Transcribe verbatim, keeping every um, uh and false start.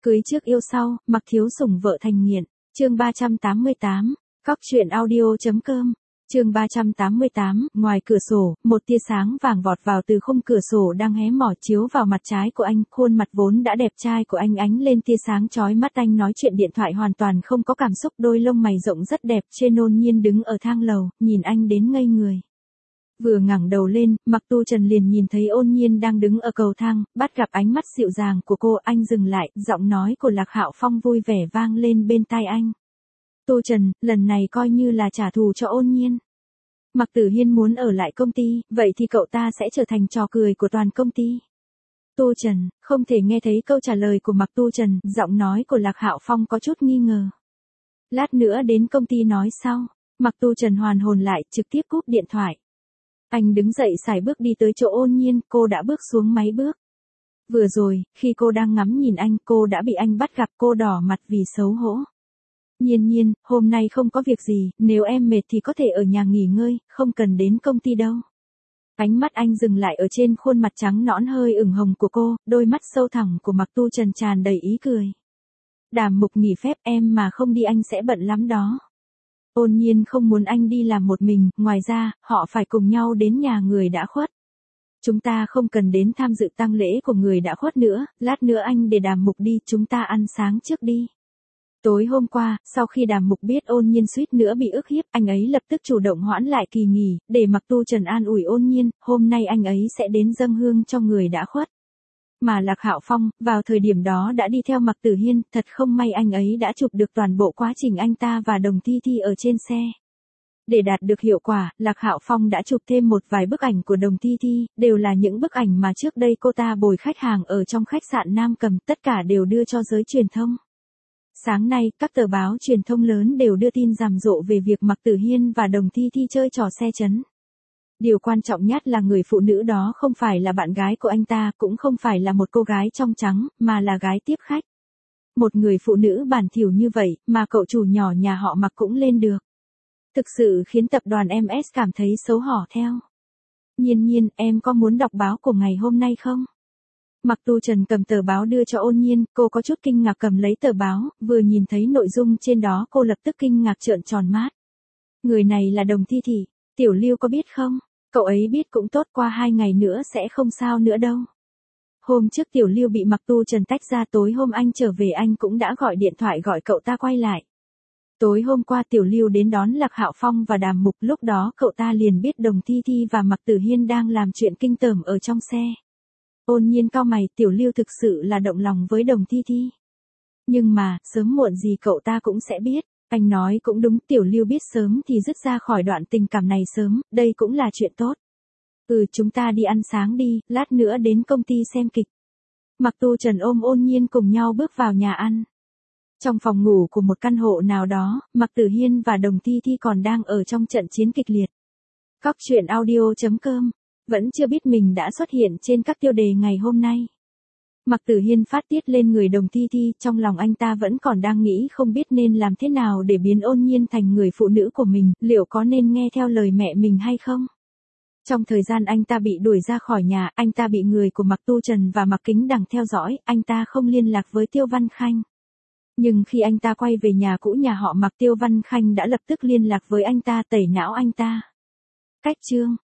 Cưới trước yêu sau, mặc thiếu sủng vợ thành nghiện. Chương ba trăm tám mươi tám, cóc truyện audio chấm com. Chương ba trăm tám mươi tám, ngoài cửa sổ, một tia sáng vàng vọt vào từ khung cửa sổ đang hé mỏ chiếu vào mặt trái của anh, khuôn mặt vốn đã đẹp trai của anh ánh lên tia sáng chói mắt. Anh nói chuyện điện thoại hoàn toàn không có cảm xúc, đôi lông mày rộng rất đẹp, trên Ôn Nhiên đứng ở thang lầu, nhìn anh đến ngây người. Vừa ngẩng đầu lên, Mặc Tu Trần liền nhìn thấy Ôn Nhiên đang đứng ở cầu thang, bắt gặp ánh mắt dịu dàng của cô, anh dừng lại, giọng nói của Lạc Hạo Phong vui vẻ vang lên bên tai anh. Tu Trần, lần này coi như là trả thù cho Ôn Nhiên. Mặc Tử Hiên muốn ở lại công ty, vậy thì cậu ta sẽ trở thành trò cười của toàn công ty. Tu Trần, không thể nghe thấy câu trả lời của Mặc Tu Trần, giọng nói của Lạc Hạo Phong có chút nghi ngờ. Lát nữa đến công ty nói sau. Mặc Tu Trần hoàn hồn lại, trực tiếp cúp điện thoại. Anh đứng dậy sải bước đi tới chỗ Ôn Nhiên, cô đã bước xuống máy bước. Vừa rồi, khi cô đang ngắm nhìn anh, cô đã bị anh bắt gặp, cô đỏ mặt vì xấu hổ. Nhiên Nhiên, hôm nay không có việc gì, nếu em mệt thì có thể ở nhà nghỉ ngơi, không cần đến công ty đâu. Ánh mắt anh dừng lại ở trên khuôn mặt trắng nõn hơi ửng hồng của cô, đôi mắt sâu thẳm của Mặc Tu Trần tràn đầy ý cười. Đàm Mục nghỉ phép, em mà không đi anh sẽ bận lắm đó. Ôn Nhiên không muốn anh đi làm một mình, ngoài ra, họ phải cùng nhau đến nhà người đã khuất. Chúng ta không cần đến tham dự tang lễ của người đã khuất nữa, lát nữa anh để Đàm Mục đi, chúng ta ăn sáng trước đi. Tối hôm qua, sau khi Đàm Mục biết Ôn Nhiên suýt nữa bị ức hiếp, anh ấy lập tức chủ động hoãn lại kỳ nghỉ, để Mặc Tu Trần an ủi Ôn Nhiên, hôm nay anh ấy sẽ đến dâng hương cho người đã khuất. Mà Lạc Hạo Phong, vào thời điểm đó đã đi theo Mặc Tử Hiên, thật không may anh ấy đã chụp được toàn bộ quá trình anh ta và Đồng Thi Thi ở trên xe. Để đạt được hiệu quả, Lạc Hạo Phong đã chụp thêm một vài bức ảnh của Đồng Thi Thi, đều là những bức ảnh mà trước đây cô ta bồi khách hàng ở trong khách sạn Nam Cầm, tất cả đều đưa cho giới truyền thông. Sáng nay, các tờ báo truyền thông lớn đều đưa tin rầm rộ về việc Mặc Tử Hiên và Đồng Thi Thi chơi trò xe chấn. Điều quan trọng nhất là người phụ nữ đó không phải là bạn gái của anh ta, cũng không phải là một cô gái trong trắng, mà là gái tiếp khách. Một người phụ nữ bản thỉu như vậy, mà cậu chủ nhỏ nhà họ Mặc cũng lên được. Thực sự khiến tập đoàn em ét cảm thấy xấu hổ theo. Nhiên Nhiên, em có muốn đọc báo của ngày hôm nay không? Mặc Tu Trần cầm tờ báo đưa cho Ôn Nhiên, cô có chút kinh ngạc cầm lấy tờ báo, vừa nhìn thấy nội dung trên đó cô lập tức kinh ngạc trợn tròn mắt. Người này là Đồng Thi Thi, Tiểu Lưu có biết không? Cậu ấy biết cũng tốt, qua hai ngày nữa sẽ không sao nữa đâu. Hôm trước Tiểu Lưu bị Mặc Tu Trần tách ra, tối hôm anh trở về anh cũng đã gọi điện thoại gọi cậu ta quay lại. Tối hôm qua Tiểu Lưu đến đón Lạc Hạo Phong và Đàm Mục, lúc đó cậu ta liền biết Đồng Thi Thi và Mặc Tử Hiên đang làm chuyện kinh tởm ở trong xe. Ôn Nhiên cau mày, Tiểu Lưu thực sự là động lòng với Đồng Thi Thi. Nhưng mà, sớm muộn gì cậu ta cũng sẽ biết. Anh nói cũng đúng, Tiểu Lưu biết sớm thì dứt ra khỏi đoạn tình cảm này sớm, đây cũng là chuyện tốt. Ừ, chúng ta đi ăn sáng đi, lát nữa đến công ty xem kịch. Mặc Tu Trần ôm Ôn Nhiên cùng nhau bước vào nhà ăn. Trong phòng ngủ của một căn hộ nào đó, Mặc Tử Hiên và Đồng Thi Thi còn đang ở trong trận chiến kịch liệt. Cóc truyện audio chấm com, vẫn chưa biết mình đã xuất hiện trên các tiêu đề ngày hôm nay. Mặc Tử Hiên phát tiết lên người Đồng Thi Thi, trong lòng anh ta vẫn còn đang nghĩ không biết nên làm thế nào để biến Ôn Nhiên thành người phụ nữ của mình, liệu có nên nghe theo lời mẹ mình hay không? Trong thời gian anh ta bị đuổi ra khỏi nhà, anh ta bị người của Mặc Tu Trần và Mặc Kính Đằng theo dõi, anh ta không liên lạc với Tiêu Văn Khanh. Nhưng khi anh ta quay về nhà cũ nhà họ Mặc, Tiêu Văn Khanh đã lập tức liên lạc với anh ta, tẩy não anh ta. Cách chương